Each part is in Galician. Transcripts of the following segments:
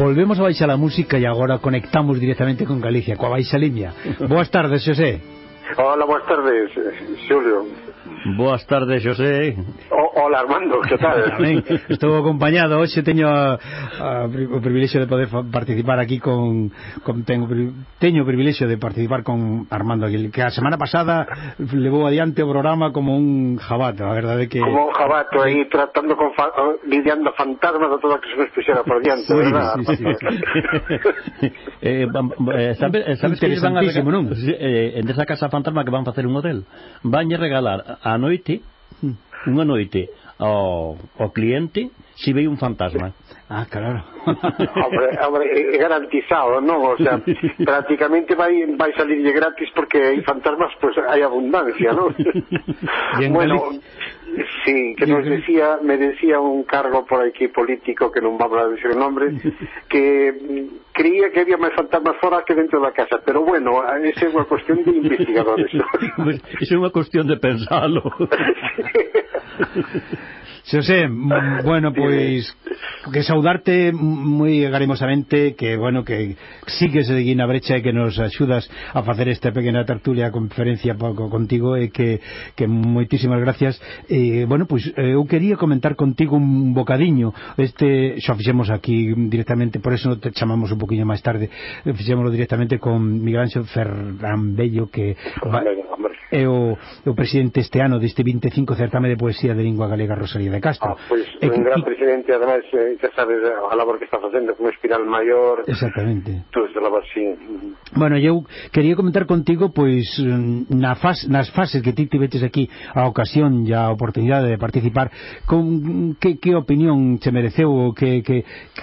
volvemos a baixar a música e agora conectamos directamente con Galicia, coa Baixa Limia. Boas tardes, Xosé. Hola, boas tardes, Xulio. Boas tardes, Xosé. Hola, Armando, que tal? Tamén, estou acompañado. Hoxe teño o privilexio de poder participar aquí teño o privilexio de participar con Armando Aguil, que a semana pasada levou adiante o programa como un jabato, a verdade que... Como un jabato aí, tratando lidiando fantasmas de todo o que se nos puxera por diante, sí, verdad? Sí, sí. Sabes que van a en esa casa fantasma que van facer un hotel, van a regalar a noite unha noite ao cliente se ve un fantasma. Ah, claro. Hombre, é garantizado, non? O sea, prácticamente vai salirlle gratis porque hai fantasmas, pues hai abundancia, non? Bueno, sí, que me decía un cargo por aquí político, que non vamos a decir o nombre, que creía que había máis fantasmas fora que dentro da casa, pero bueno, esa é unha cuestión de investigadores. Pues, esa é unha cuestión de pensalo. Xosé, bueno, pois que saudarte moi agaremosamente, que bueno, que sigues seguindo a brecha e que nos axudas a facer esta pequena tertulia conferencia contigo, e que moitísimas gracias. Bueno, pois eu quería comentar contigo un bocadiño, xa fixemos aquí directamente, por eso te chamamos un poquinho máis tarde, fixémoslo directamente con Miguel Ángel Ferran Bello, que é o presidente este ano deste 25 certame de poesía de lingua galega Rosalía de Castro. Pois un gran presidente, ademais, xa sabes a labor que está facendo con Espiral Maior. Exactamente. Tú esa labor, sí. Bueno, eu quería comentar contigo, pois, nas fases que ti tiveches aquí a ocasión e a oportunidade de participar, con que opinión che mereceu, ou que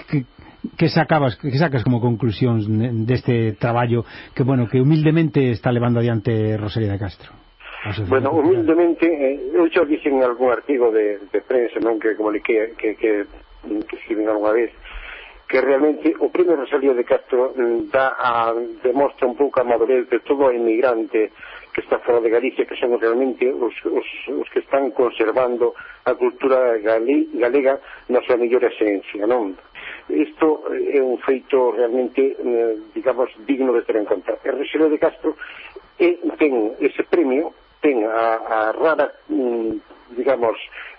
sacas como conclusións deste traballo que, bueno, que humildemente está levando adiante Rosalía de Castro? Bueno, humildemente, eu xa dixen en algún artigo de prensa, non, que comuniquei, que escriben alguna vez, que realmente o premio Rosalía de Castro demostra un pouco a madurez de todo o inmigrante que está fora de Galicia, que son realmente os que están conservando a cultura galega na súa mellor esencia, non? Isto é un feito realmente, digamos, digno de ter en conta. E Rosalía de Castro ten ese premio, ten a rara, digamos,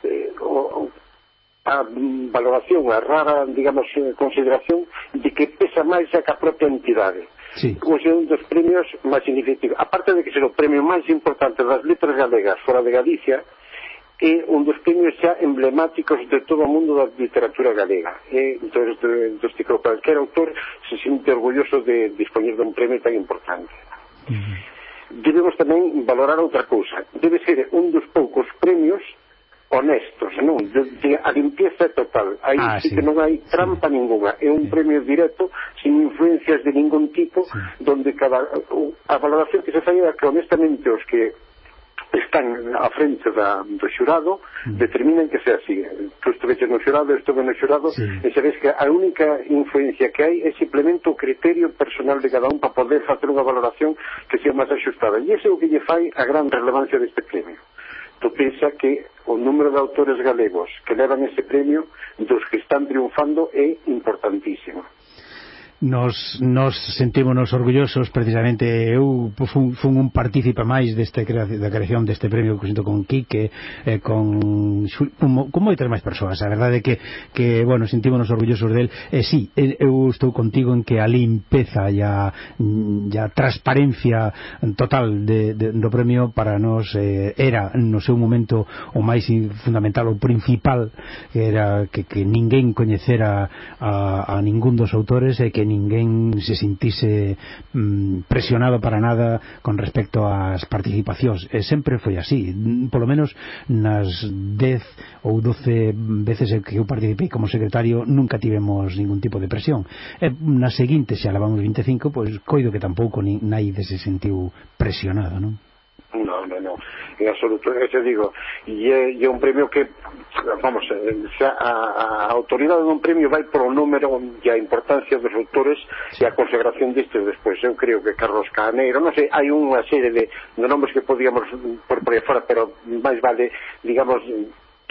a valoración, a rara, digamos, consideración de que pesa máis a que a propia entidade. Sí. Como é un dos premios máis significativos. Aparte de que ser o premio máis importante das letras galegas fora de Galicia, é un dos premios xa emblemáticos de todo o mundo da literatura galega. Entón, que cualquier autor se siente orgulloso de dispoñer de un premio tan importante. Debemos tamén valorar outra cousa. Debe ser un dos poucos premios honestos, non? A limpieza total. Aí sí que non hai trampa ninguna. É un premio directo, sin influencias de ningún tipo, donde a valoración que se fai é que honestamente os que están a frente do xurado determinan que sea así. Tú estuveches no xurado, eu estuve no xurado, e sabes que a única influencia que hai é simplemente o criterio personal de cada un para poder facer unha valoración que sea máis ajustada, e ese é o que lle fai a gran relevancia deste premio. Tú pensa que o número de autores galegos que levan ese premio, dos que están triunfando, é importantísimo. Nos sentímonos orgullosos, precisamente. Eu fun un partícipe máis da creación deste premio, junto con Quique, con moitas máis persoas. A verdade é que bueno, sentímonos orgullosos del. Sí, eu estou contigo en que a limpeza e a transparencia total do premio para nós era no seu momento o máis fundamental, o principal, era que ninguén coñecera a ningún dos autores, e que ninguén se sintise presionado para nada con respecto ás participacións. Sempre foi así, polo menos nas 10 ou 12 veces que eu participei como secretario nunca tivemos ningún tipo de presión. Nas seguintes, xa levamos 25, pois coido que tampouco naide se sentiu presionado, non? No, en absoluto, eso digo, e é un premio que, vamos, a autoridade dun premio vai por o número e a importancia dos autores e a consagración destes despois. Eu creo que Carlos Caneiro, non sei, hai unha serie de nombres que podíamos por aí fora, pero máis vale, digamos,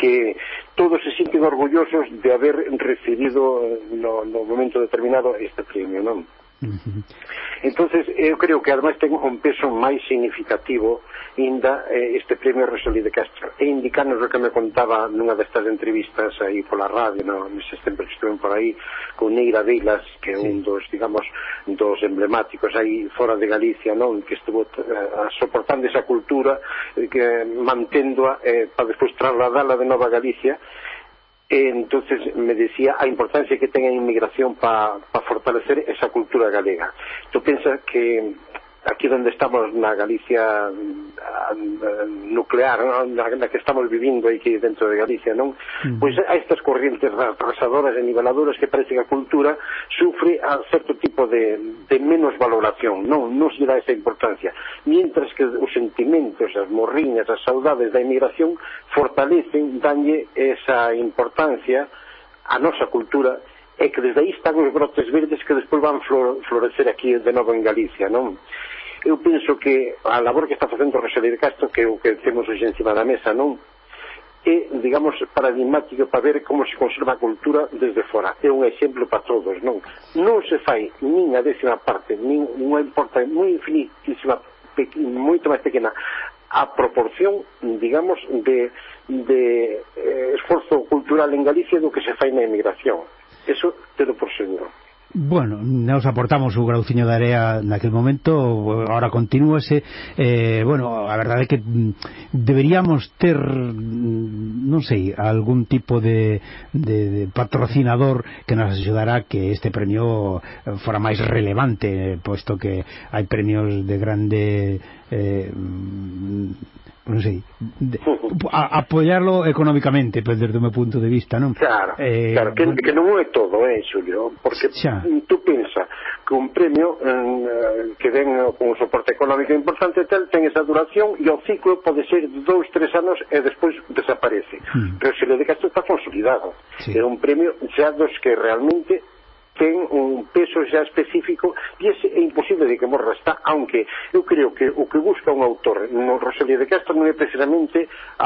que todos se sinten orgullosos de haber recibido no momento determinado este premio, non? Entonces eu creo que ademais ten un peso máis significativo ainda este premio Rosalía de Castro, e indicarnos o que me contaba nunha destas entrevistas aí pola radio, neses tempos que estuven por aí con Neira Vilas, que é un dos, digamos, dos emblemáticos aí fora de Galicia, non, que estuvo soportando esa cultura, que manténdoa para despois trasladala de Nova Galicia. Entonces me decía a importancia que ten a inmigración para fortalecer esa cultura galega. Tú piensas que aquí donde estamos, na Galicia nuclear, na que estamos vivindo aquí dentro de Galicia, non? Pois a estas corrientes arrasadoras e niveladoras que parece que a cultura sufre a certo tipo de menos valoración, non se dá esa importancia, mientras que os sentimentos, as morriñas, as saudades da inmigración fortalecen, danlle esa importancia a nosa cultura, e que desde aí están os brotes verdes que despois van florecer aquí de novo en Galicia, non? Eu penso que a labor que está facendo Rosalía de Castro, que é o que temos hoxe encima da mesa, non? É, digamos, paradigmático para ver como se conserva a cultura desde fora. É un exemplo para todos, non? Non se fai nin a décima parte, nin unha importa moi infinitísima, moito máis pequena, a proporción, digamos, de esforzo cultural en Galicia do que se fai na emigración. Eso te lo por seguro. Bueno, nos aportamos o grauciño de area naquele momento, ahora continúase. Bueno, a verdade é que deberíamos ter, non sei, algún tipo de patrocinador que nos axudará que este premio fora máis relevante, posto que hai premios de grande non sei, apoiarlo económicamente, pues, desde o meu punto de vista, non? Claro, que non é todo, Xulio, porque tú pensa que un premio que ven con un soporte económico importante ten esa duración, e o ciclo pode ser 2-3 anos e despois desaparece. Pero se le diga, isto está consolidado, é un premio xa dos que realmente ten un peso xa específico, e é imposible de que morra está, aunque eu creo que o que busca un autor no Rosalía de Castro non é precisamente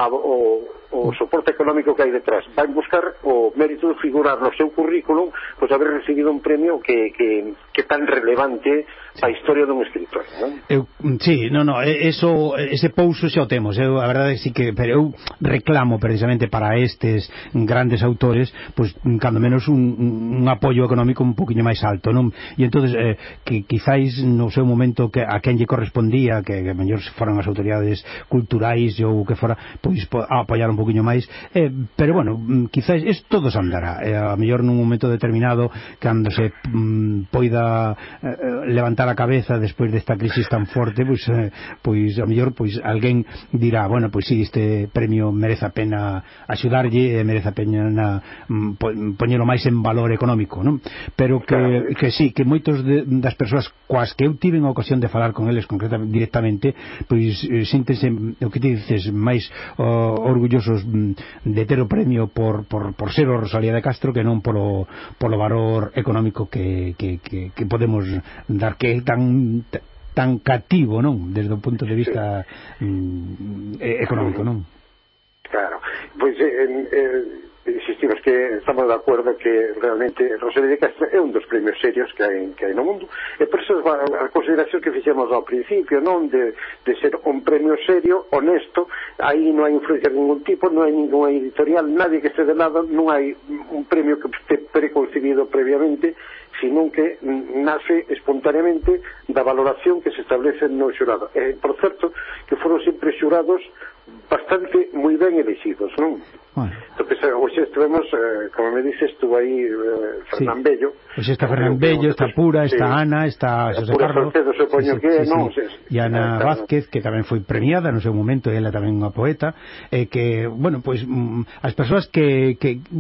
o soporte económico que hai detrás, vai buscar o mérito de figurar no seu currículum, pois haber recibido un premio que tan relevante a historia dun escritor, non? Sí, ese pouso xa o temos, a verdade é que pero eu reclamo precisamente para estes grandes autores, pois cando menos un apoio económico un poquinho máis alto, non? E entonces que quizáis no seu momento que a quen lle correspondía, que mellor foran as autoridades culturais ou que fora, pois apoiar un poquinho máis, pero bueno, quizáis isto todo se andará, a mellor nun momento determinado, cando se poida levantar a cabeza despois desta crisis tan forte, pois a mellor pois alguén dirá, bueno, pois si este premio merece a pena axudarlle, merece a pena poñelo máis en valor económico, non? Pero que sí, que moitos das persoas coas que eu tiven a ocasión de falar con eles concretamente, directamente, pois síntense, o que ti dices, máis orgullosos de ter o premio por ser o Rosalía de Castro que non polo valor económico que podemos dar, que é tan cativo, non? Desde o punto de vista económico, non? Claro, pois insistimos que estamos de acuerdo que realmente Rosalía de Castro é un dos premios serios que hai no mundo, e por eso a consideración que fixemos ao principio, non, de ser un premio serio, honesto, aí non hai influencia de ningún tipo, non hai ninguna editorial, nadie que este de lado, non hai un premio que este preconcebido previamente, sino que nace espontaneamente da valoración que se establece no xurado. Por certo, que foron sempre xurados bastante moi ben elegidos, non? Bueno. Entonces, hoxe estuvemos, como me dices, estuvo aí Fernán Bello. Hoxe está Fernán Bello, está Pura, está Ana, está José Carlos, e Ana Vázquez, que tamén foi premiada no seu momento, ela tamén unha poeta, que, bueno, pois as persoas que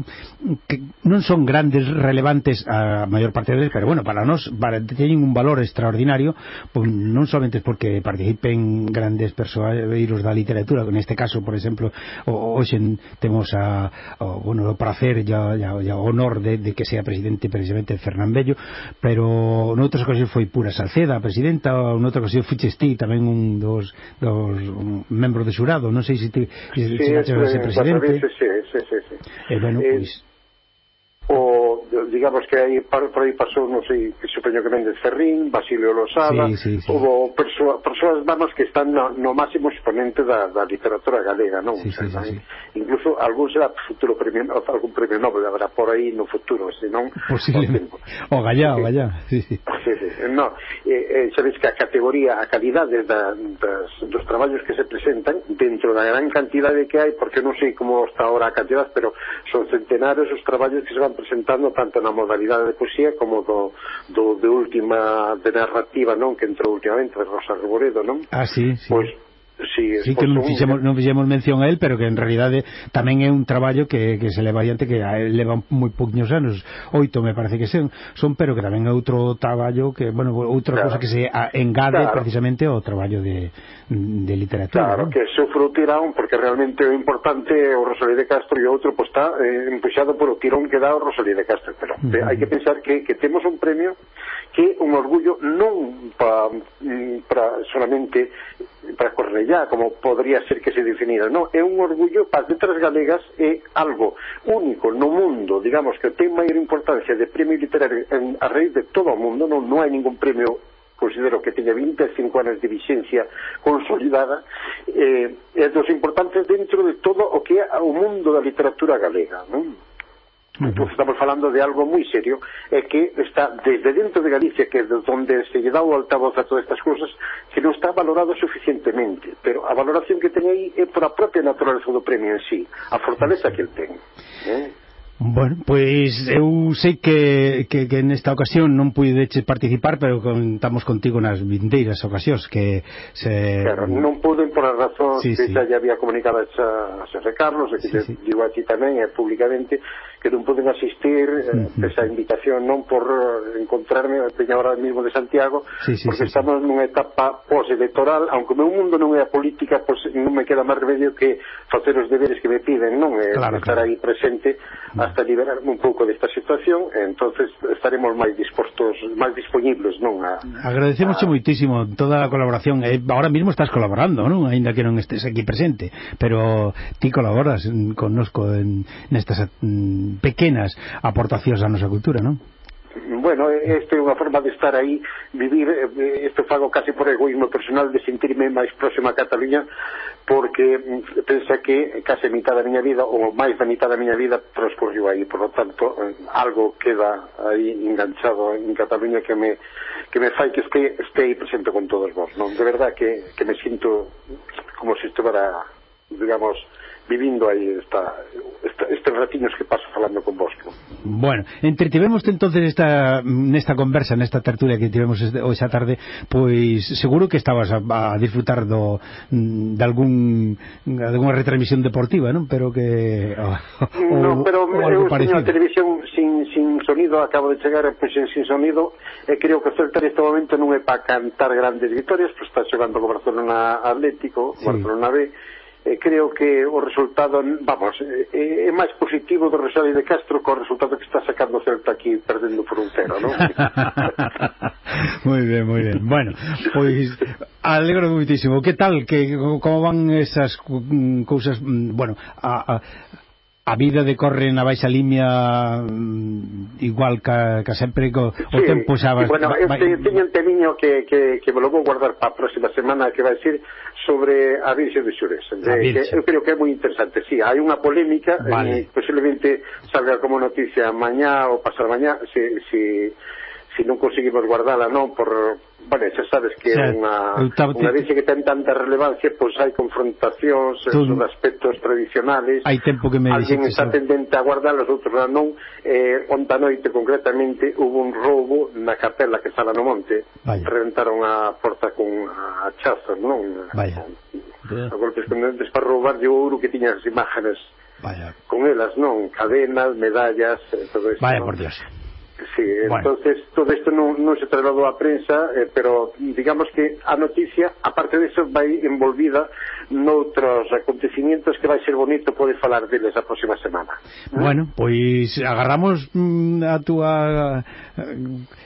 non son grandes, relevantes a maior parte deles, pero bueno, para nós teñen un valor extraordinario, pois non somente porque participen grandes persoeiros da literatura, neste caso, por exemplo, hoxe temos o prazer e o honor de que sea presidente precisamente Fernán Bello, pero noutras ocasións foi Pura Salceda a presidenta, noutra ocasión fuches ti tamén un dos membros de xurado, non sei se ti ser presidente. Bueno, pois o digamos que aí por aí pasou, non sei, que supoño que Méndez Ferrín, Basilio Losada, houve persoas, vamos, que están no máximo exponente da literatura galega, non? Incluso algún será futuro premio, algún premio Nobel habrá por aí no futuro, senón posiblemente o Gallá no, sabes que a categoría, a calidade dos traballos que se presentan dentro da gran cantidade que hai, porque non sei como está ahora a cantidad, pero son centenares os traballos que se van presentando tanto na modalidade de poesía como de última de narrativa, non, que entrou últimamente de Rosa Reboredo, non? Pois sí, que non fixemos mención a él, pero que en realidade tamén é un traballo que se leva adiante, que leva moi pouquinhos anos, 8 me parece que son, pero que tamén é outro traballo que, bueno, outra cosa que se engade precisamente ao traballo de literatura, que sufre o tirón, porque realmente o importante é o Rosalía de Castro, e o outro pues, está empuxado por o tirón que dá o Rosalía de Castro, pero hai que pensar que temos un premio que un orgullo non para solamente para Cornellá, como podría ser que se definira, non, é un orgullo para as letras galegas, é algo único no mundo, digamos, que ten maior importancia de premio literario a raíz de todo o mundo, non hai ningún premio, considero que teña 25 anos de vigencia consolidada, é dos importantes dentro de todo o que é o mundo da literatura galega, non? Pues estamos falando de algo moi serio, que está desde dentro de Galicia, que é onde se lle dá o altavoz a todas estas cousas, que non está valorado suficientemente, pero a valoración que ten aí é por a propia naturaleza do premio en sí, a fortaleza que el ten. Bueno, pois eu sei que nesta ocasión non puideche participar, pero contamos contigo nas vindeiras ocasións que Claro, non pude por a razón que xa lle había comunicado a Xosé Carlos, e que digo aquí tamén públicamente que non poden asistir esa invitación, non por encontrarme a peña hora mismo de Santiago, porque estamos nunha etapa post-electoral, aunque o meu mundo non é a política, pois non me queda máis remedio que facer os deberes que me piden, non? Estar aí presente hasta liberarme un pouco desta situación, entonces estaremos máis dispostos, máis disponibles, non? Agradecemos moitísimo toda a colaboración. Ahora mismo estás colaborando, non? Ainda que non estés aquí presente, pero ti colaboras connosco nestas pequenas aportacións á nosa cultura, non? Bueno, esta é unha forma de estar aí, vivir, isto fago casi por egoísmo personal, de sentirme máis próximo a Cataluña, porque pensa que case a mitad da miña vida, ou máis da mitad da miña vida, transcorriu aí, por lo tanto, algo queda aí enganchado en Cataluña que me fai que este aí presente con todos vos, non? De verdad que me sinto como se estivera, digamos, vivindo aí estes ratiños que paso falando con vos. Bueno, entretivemos entonces nesta conversa, nesta tertulia que tivemos hoxa tarde, pois seguro que estabas a disfrutar de algunha retransmisión deportiva, non? Pero que non, pero eu teño a televisión sin sonido, acabo de chegar sin sonido, e creo que o Celta neste momento non é para cantar grandes victorias, pois está xogando co Barcelona Atlético, Barcelona B. Creo que o resultado, vamos, é máis positivo do Rosalía de Castro co resultado que está sacando o Celta aquí perdendo por 1-0, non? Moi ben. Bueno, pois alegro muitísimo. Que tal? Como van esas cousas? Bueno, a vida decorre na baixa limia igual que sempre, o tempo xa vai... Bueno, teño un temiño que me lo vou guardar para a próxima semana, que vai ser sobre a Virxe de Xurés. Eu creo que é moi interesante. Sí, hai unha polémica, posiblemente salga como noticia mañá ou pasar mañá, se non conseguimos guardala, non, bueno, xa sabes que é unha Virxe que ten tanta relevancia, pois hai confrontacións sobre aspectos tradicionales, hai tempo que me alguén está tendente a guardar, os outros non. Onta noite concretamente hubo un roubo na capela que está no monte, reventaron a porta con hachazos, non? A golpes contundentes para roubar o ouro que tiña as imágenes con elas, non? Cadenas, medallas, todo isto. Vaya por Dios. Sí, entonces todo isto non se trasladou á prensa, pero digamos que a noticia, aparte de eso, vai envolvida noutros acontecimientos que vai ser bonito poder falar deles a próxima semana. Bueno, pois agarramos a túa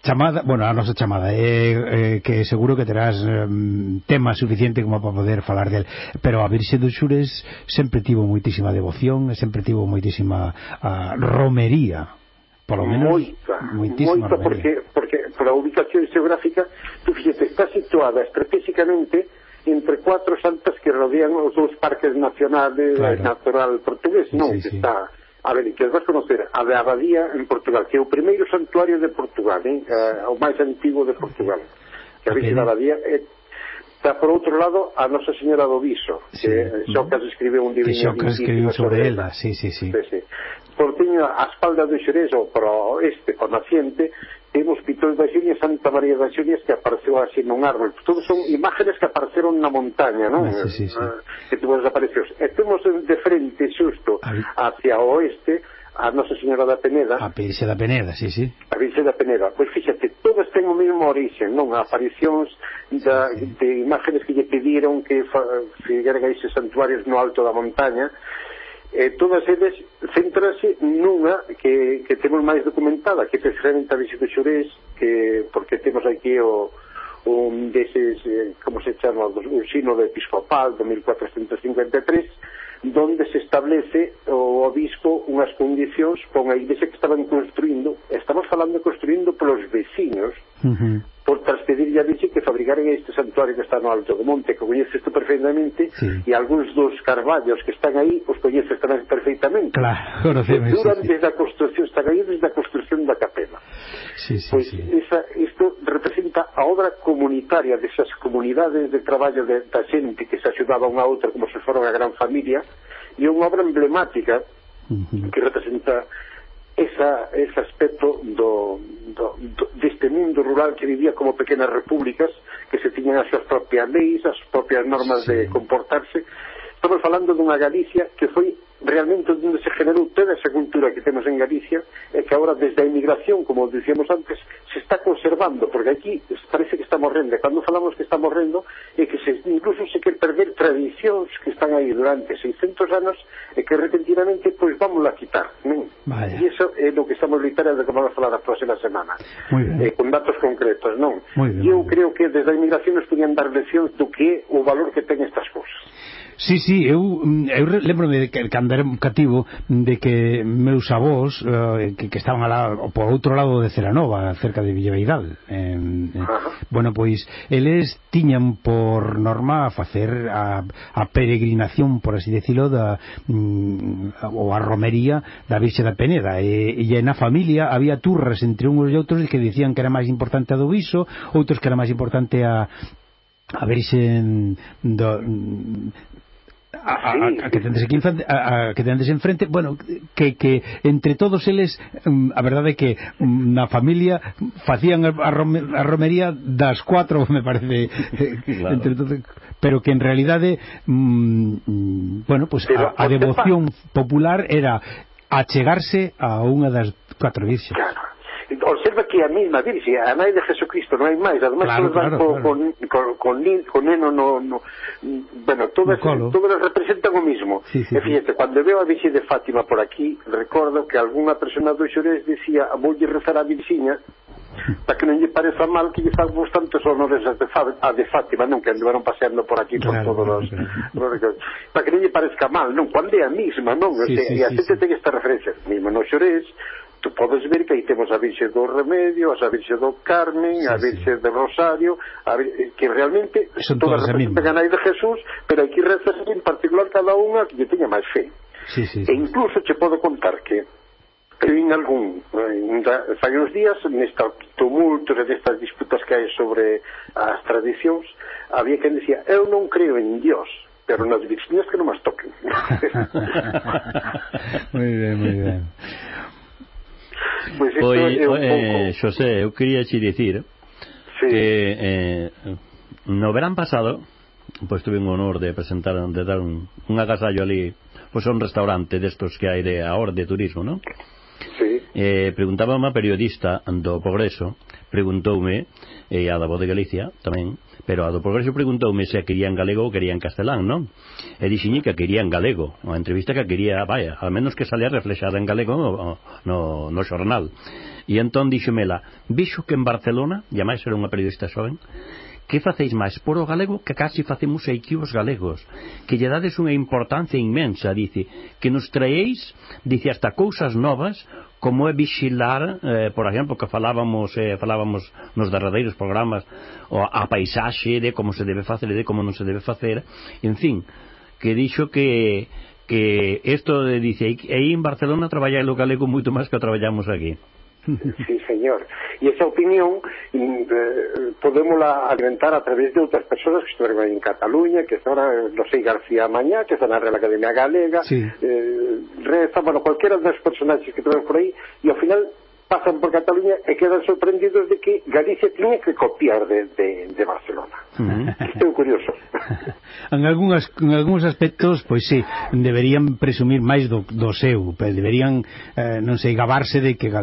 chamada, bueno, a nosa chamada que seguro que terás tema suficiente como para poder falar del, pero a Virxe dos Xures sempre tivo moitísima devoción e sempre tivo moitísima romería, polo menos moitísima romería, porque pola ubicación xeográfica tú fíjate, está situada estratégicamente entre 4 santas que rodean os dous parques nacionales natural portugués, non? Que está, a ver, que vas conocer a de Abadía en Portugal, que é o primeiro santuario de Portugal, o máis antigo de Portugal, que a Virxe da Abadía está por outro lado a Nosa Señora do Viso, que Xocas escribeu un diviño sobre ela, sí. Por teño a espalda do Xerés ou para o oeste, para o naciente, temos Pitol da Xulia, Santa María das Xulias, que apareceu así nun árbol. Todos son imágenes que apareceron na montaña, non? Sí. Que tuvo desaparecidos. E temos de frente xusto hacia o oeste a Nosa Señora da Peneda. A Virxe da Peneda, sí. A Virxe da Peneda. Pois fíxate, todas ten o mesmo origen, non? Aparicións de imágenes que lle pediron que fixera esses santuarios no alto da montaña. Todas eles centrase nunha que temos máis documentada, que é precisamente a Virxe dos Xurés, porque temos aquí un deses, como se chama, un sínodo episcopal de 1453, donde se establece o obispo unhas condicións con a iglesia que estaban construindo, estamos falando de construindo polos veciños, por transpedirlle a Virxe que fabricaran este santuario que está no alto do monte, que coñeces tú perfectamente, e algúns dos carballos que están aí os coñeces tamén perfectamente. Claro, conocemos. Desde a construcción, están aí desde a construción da capela. Pois isto representa a obra comunitaria desas comunidades de traballo da xente que se axudaba unha a outra como se fora unha gran familia, e unha obra emblemática que representa ese aspecto deste mundo rural que vivía como pequenas repúblicas que se tiñan as súas propias leis, as propias normas de comportarse. Estamos falando dunha Galicia que foi realmente onde se generou toda esa cultura que temos en Galicia e que agora desde a emigración, como dicíamos antes, se está conservando, porque aquí parece que está morrendo, e cando falamos que está morrendo é que incluso se quer perder tradicións que están aí durante 600 anos e que repentinamente pois vamos a quitar, non? E iso é o que estamos literando de que vamos a falar a próxima semana, con datos concretos, non? E eu creo que desde a emigración nos podían dar leccións do que é o valor que ten estas cousas. Sí, eu lembro-me de que cando era cativo de que meus avós que estaban alá por outro lado de Celanova, cerca de Villaveidal, bueno, pois eles tiñan por norma facer a peregrinación, por así decirlo, ou a romería da Virxe da Peneda, e na familia había turras entre uns e outros que dicían que era máis importante a do Viso, outros que era máis importante a Virxe a que tendes enfrente, bueno, que entre todos eles a verdade é que na familia facían a romería das 4, me parece, entre todos, pero que en realidade bueno, pues a devoción popular era achegarse a unha das 4 virxes. Observa que a mesma Virxe, a nai de Jesucristo, non hai máis, además todas van con neno bueno, todas representan o mismo. E fíjate, cando veo a Virxe de Fátima por aquí, recordo que algunha persona do Xorés dicía, voulle rezar a Virxiña para que non lle pareza mal que lle fagamos tantos honores a de Fátima, non, que andaron paseando por aquí por todos os para que non lle parezca mal, non, cando é a misma, non? E a xente ten esta referencia mesmo no Xorés. Tu podes ver que aí temos a Virxe do Remedio, a Virxe do Carmen, a Virxe do Rosario, que realmente todas representan a nai de Jesús, pero aquí rezas en particular cada unha que lle teña máis fe. E incluso che podo contar que en algún fai uns días, nestes tumultos e nestas disputas que hai sobre as tradicións, había quen decía, eu non creo en Dios, pero nas virxiñas que non mas toquen. Moi ben. Pois Xosé, eu quería che dicir que no verán pasado pois tuve un honor de presentar, de dar un agasallo ali, pois un restaurante destos que hai de ahora de turismo, non? Preguntaba unha periodista do Progreso, preguntoume, e a da Voz de Galicia tamén, pero a do Progreso preguntoume se quería en galego ou quería en castelán, non? E dixiñe que quería en galego, unha entrevista que quería, vaya, al menos que salía reflexada en galego no xornal. E entón dixomela, vixo que en Barcelona, e máis era unha periodista xoven, que facéis máis por o galego que casi facemos aquí os galegos, que lle dades unha importancia inmensa, dice, que nos traéis, dice, hasta cousas novas, como é vixilar, por exemplo, que falábamos nos derradeiros programas, a paisaxe de como se debe facer e de como non se debe facer, en fin, que dixo que isto, dice, aí en Barcelona traballar o galego moito máis que o traballamos aquí. Sí, señor. E esa opinión podémosla alimentar a través de outras persoas que estiveron en Cataluña, que ahora, no sei, García Mañá, que está na Real Academia Galega, sí. Bueno, cualquiera dos personaxes que tenemos por aí, e ao final pasan por Cataluña e quedan sorprendidos de que Galicia tiña que copiar de Barcelona. Isto é curioso. En algúns aspectos, pois sí, deberían presumir máis do seu, deberían, non sei, gabarse de que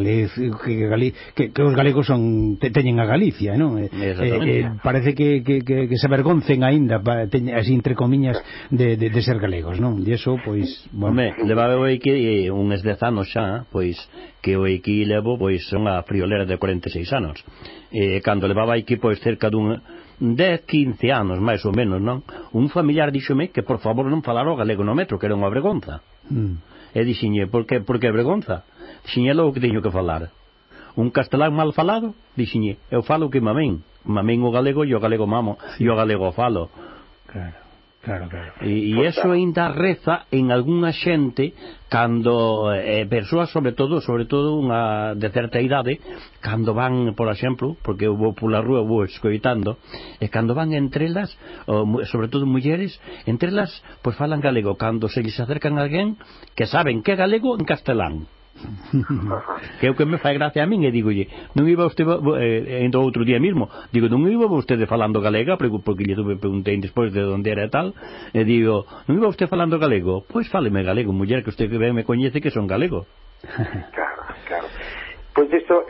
os galegos teñen a Galicia, non? Parece que se avergoncen aínda, así entre comiñas, de ser galegos, non? E iso, pois, bueno. Levaba o aquí uns 10 anos xa, pois, que o aquí levo, pois, unha friolera de 46 anos. Cando levaba aquí, pois, cerca dun 10-15 anos, máis ou menos, non? Un familiar díxome que, por favor, non falara o galego no metro, que era unha vergonza. E dixenlle, por que vergonza? Dixenlle logo que teño que falar. Un castelán mal falado? Dixenlle, eu falo que mamén o galego e o galego mamo, e o galego falo. Claro. E iso ainda reza en algunha xente cando persoas sobre todo unha de certa idade, cando van, por exemplo, porque eu vou pola rúa, vou escoitando, e cando van entre elas, sobre todo mulleres, entre elas pois falan galego, cando se lles acercan a alguén que saben que é galego en castelán. Que é o que me fai gracia a min, e digolle, non iba usted ainda outro día mismo, digo, non iba usted falando galega, porque lle preguntei despois de onde era e tal, e digo, non iba usted falando galego? Pois fáleme galego, muller, que usted ben me coñece que son galego. Claro. Pois isto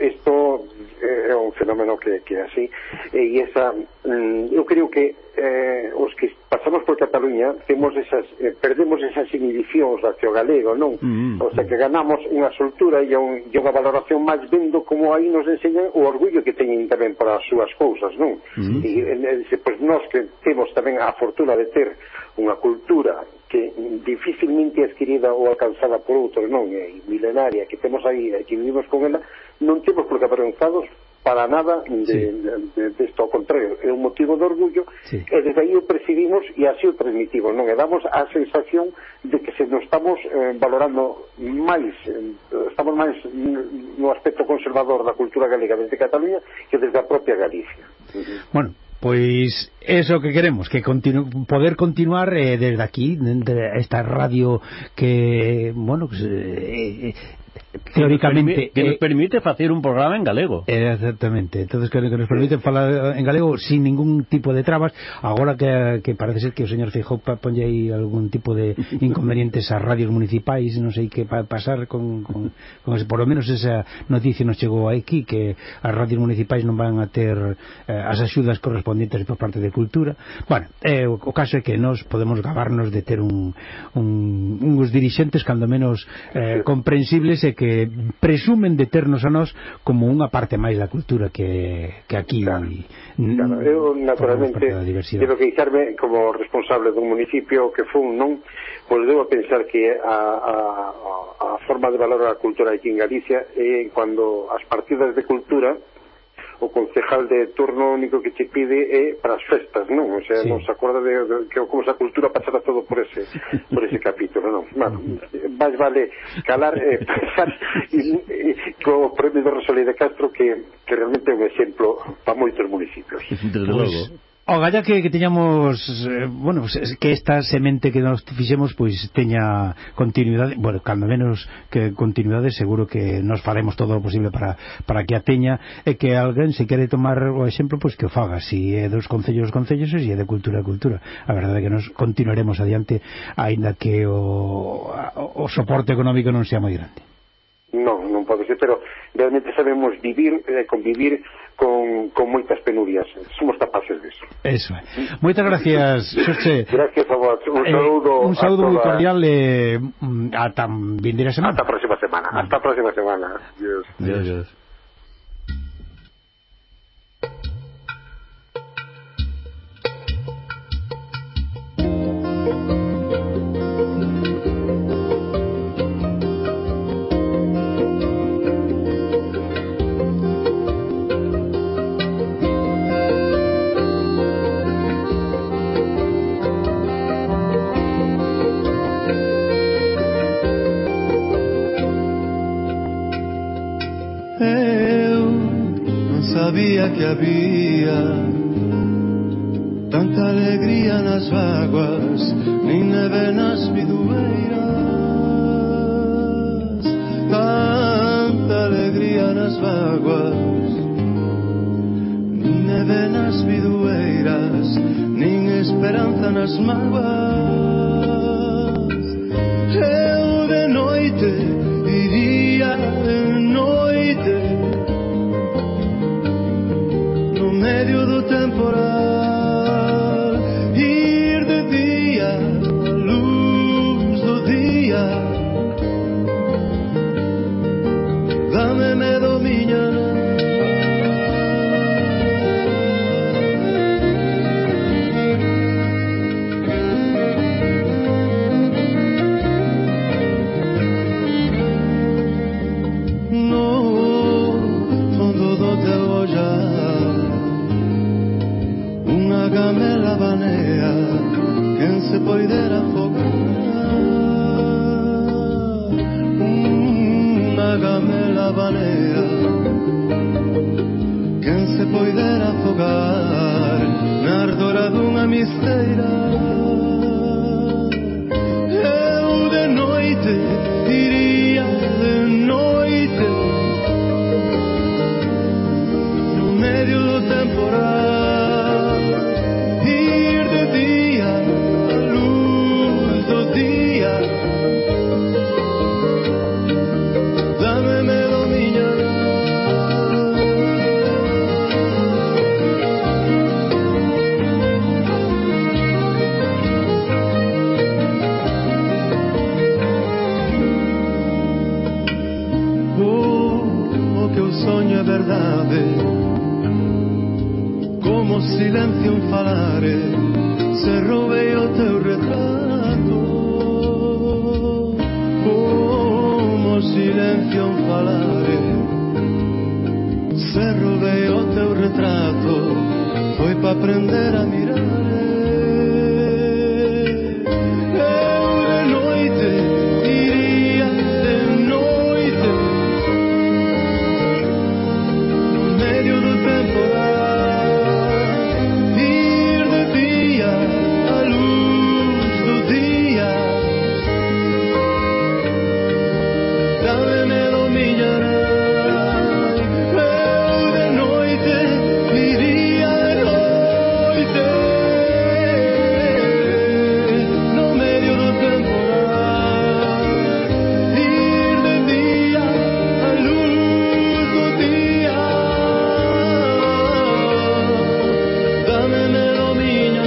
é un fenómeno que é así, e esa, eu creo que os que pasamos por Cataluña perdemos esas inhibicións hacia o galego, non? O sea, que ganamos unha soltura e unha valoración máis vendo como aí nos enseñan o orgullo que teñen tamén para as súas cousas, non? E pois nós que temos tamén a fortuna de ter unha cultura que dificilmente é adquirida ou alcanzada por outros, non? E milenaria, que temos aí, que vivimos con ela, non temos por que avergonzados para nada desto, ao contrario, é un motivo de orgullo, e desde aí o percibimos e así o transmitimos, non? E damos a sensación de que se nos estamos valorando máis, estamos máis no aspecto conservador da cultura galega desde Cataluña que desde a propia Galicia. Bueno, pois eso que queremos, que poder continuar desde aquí, desde esta radio que, bueno, teóricamente que nos permite facer un programa en galego. Exactamente, entonces que nos permite falar en galego sin ningún tipo de trabas. Agora que parece ser que o señor Feijóo ponlle aí algún tipo de inconvenientes ás radios municipais, non sei que pasar con por lo menos esa noticia nos chegou aquí, que as radios municipais non van a ter as axudas correspondentes por parte de Cultura. Bueno, o caso é que nós podemos gabarnos de ter uns dirixentes cando menos comprensibles e que presumen de ternos a nós como unha parte máis da cultura que aquí. Claro. Eu naturalmente devo queixarme como responsable dun municipio que fun, non? Pois devo pensar que a forma de valorar a cultura aquí en Galicia é cando as partidas de cultura o concejal de turno único que te pide é para as festas, non? O sea, non se acorda de que como esa cultura pasara todo por ese capítulo, non? Bueno, máis vale calar pensar co premio de Rosalía de Castro que realmente é un exemplo para moitos municipios. Desde logo. O galla que teñamos bueno, que esta semente que nos fixemos pois teña continuidade, bueno, cando menos que continuidade, seguro que nos faremos todo o posible para que a teña, e que alguén se quere tomar o exemplo, pois que o faga, si é dos concellos e é de cultura. A verdade é que nos continuaremos adiante aínda que o soporte económico non sea moi grande. Non pode ser, pero realmente sabemos vivir, convivir con moitas penurias. Somos capaces disso. Eso é. Moitas gracias, Xosé. Gracias a vos. Un saúdo moi cordial e ata vindeira semana. Hasta a próxima semana. Hasta a próxima semana. Dios. Dios. Sabía que había tanta alegría nas vaguas, nin neve nas bidueiras. Tanta alegría nas vaguas, nin neve nas bidueiras, nin esperanza nas mágoas. Eu de noite iría de noite medio do temporal, ir de día a luz do día. Dame medo miña no fondo do teu ollar unha gamela banea quen se poidera afogar. Unha gamela banea quen se poidera afogar na ardora dunha misteira. Eu de noite iría de noite no medio do temporal, ir de día a luz do día. Dame medo miña o que eu sonho é verdade, como silencio en falare, se roubei o teu retrato. Como silencio en falare, se roubei o teu retrato, foi pa aprender a mirar. Eu de noite iría de noite no medio do temporal, ir de día a luz do día. Dame medo miña nai, eu de noite iría de noite no medio do temporal, ir de día a luz do día. Dame medo miña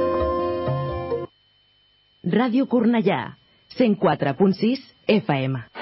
Ràdio Cornellà, 104.6 FM.